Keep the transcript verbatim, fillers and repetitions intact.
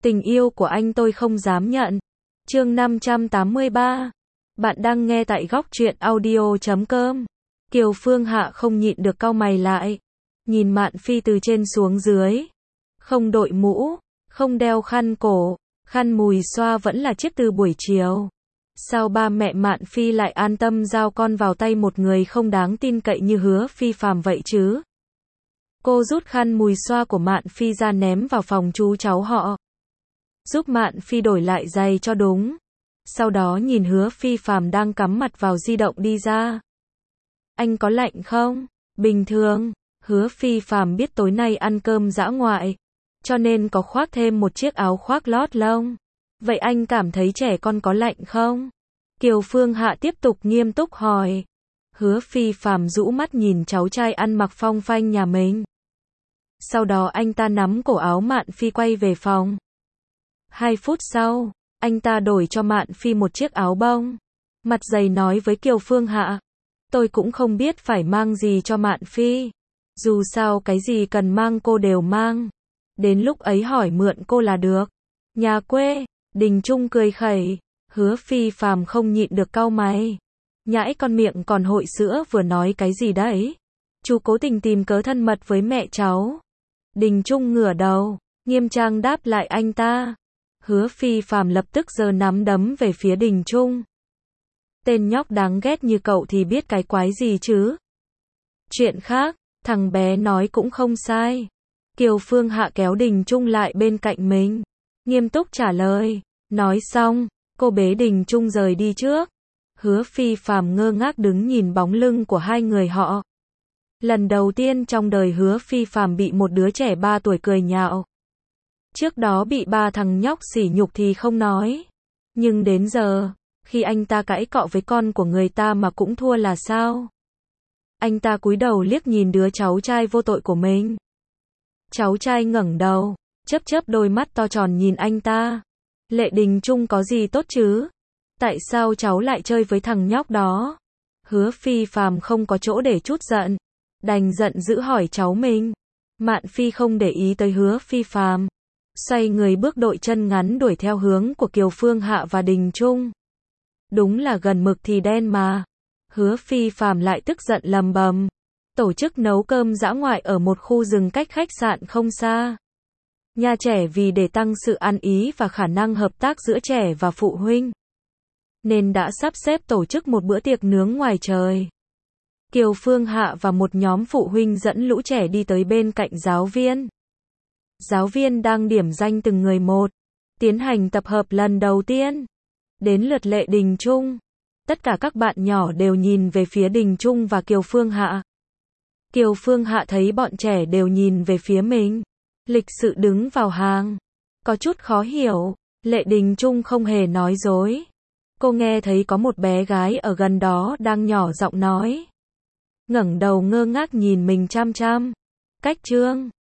Tình yêu của anh tôi không dám nhận. Chương năm trăm tám mươi ba. Bạn đang nghe tại góc truyện audio chấm com. Kiều Phương Hạ không nhịn được cau mày lại. Nhìn Mạn Phi từ trên xuống dưới. Không đội mũ, không đeo khăn cổ, khăn mùi xoa vẫn là chiếc từ buổi chiều. Sao ba mẹ Mạn Phi lại an tâm giao con vào tay một người không đáng tin cậy như Hứa Phi Phàm vậy chứ? Cô rút khăn mùi xoa của Mạn Phi ra ném vào phòng chú cháu họ. Giúp Mạn Phi đổi lại giày cho đúng. Sau đó nhìn Hứa Phi Phàm đang cắm mặt vào di động đi ra. Anh có lạnh không? Bình thường. Hứa Phi Phàm biết tối nay ăn cơm dã ngoại, cho nên có khoác thêm một chiếc áo khoác lót lông. Vậy anh cảm thấy trẻ con có lạnh không? Kiều Phương Hạ tiếp tục nghiêm túc hỏi. Hứa Phi Phàm rũ mắt nhìn cháu trai ăn mặc phong phanh nhà mình. Sau đó anh ta nắm cổ áo Mạn Phi quay về phòng. Hai phút sau, anh ta đổi cho Mạn Phi một chiếc áo bông. Mặt dày nói với Kiều Phương Hạ. Tôi cũng không biết phải mang gì cho Mạn Phi. Dù sao cái gì cần mang cô đều mang. Đến lúc ấy hỏi mượn cô là được. Nhà quê, Đình Trung cười khẩy. Hứa Phi Phàm không nhịn được cau mày. Nhãi con miệng còn hội sữa vừa nói cái gì đấy? Chú cố tình tìm cớ thân mật với mẹ cháu. Đình Trung ngửa đầu, nghiêm trang đáp lại anh ta. Hứa Phi Phàm lập tức giơ nắm đấm về phía Đình Trung. Tên nhóc đáng ghét như cậu thì biết cái quái gì chứ? Chuyện khác, thằng bé nói cũng không sai. Kiều Phương Hạ kéo Đình Trung lại bên cạnh mình. Nghiêm túc trả lời. Nói xong, cô bế Đình Trung rời đi trước. Hứa Phi Phàm ngơ ngác đứng nhìn bóng lưng của hai người họ. Lần đầu tiên trong đời Hứa Phi Phàm bị một đứa trẻ ba tuổi cười nhạo. Trước đó bị ba thằng nhóc sỉ nhục thì không nói. Nhưng đến giờ, khi anh ta cãi cọ với con của người ta mà cũng thua là sao? Anh ta cúi đầu liếc nhìn đứa cháu trai vô tội của mình. Cháu trai ngẩng đầu, chớp chớp đôi mắt to tròn nhìn anh ta. Lệ Đình Trung có gì tốt chứ? Tại sao cháu lại chơi với thằng nhóc đó? Hứa Phi Phàm không có chỗ để trút giận, đành giận dữ hỏi cháu mình. Mạn Phi không để ý tới Hứa Phi Phàm, xoay người bước đội chân ngắn đuổi theo hướng của Kiều Phương Hạ và Đình Trung. Đúng là gần mực thì đen mà. Hứa Phi Phàm lại tức giận lầm bầm. Tổ chức nấu cơm dã ngoại ở một khu rừng cách khách sạn không xa. Nhà trẻ vì để tăng sự ăn ý và khả năng hợp tác giữa trẻ và phụ huynh, nên đã sắp xếp tổ chức một bữa tiệc nướng ngoài trời. Kiều Phương Hạ và một nhóm phụ huynh dẫn lũ trẻ đi tới bên cạnh giáo viên. Giáo viên đang điểm danh từng người một, tiến hành tập hợp lần đầu tiên. Đến lượt Lệ Đình Trung. Tất cả các bạn nhỏ đều nhìn về phía Đình Trung và Kiều Phương Hạ. Kiều Phương Hạ thấy bọn trẻ đều nhìn về phía mình. Lịch sự đứng vào hàng. Có chút khó hiểu. Lệ Đình Trung không hề nói dối. Cô nghe thấy có một bé gái ở gần đó đang nhỏ giọng nói. Ngẩng đầu ngơ ngác nhìn mình chăm chăm. Cách Trương,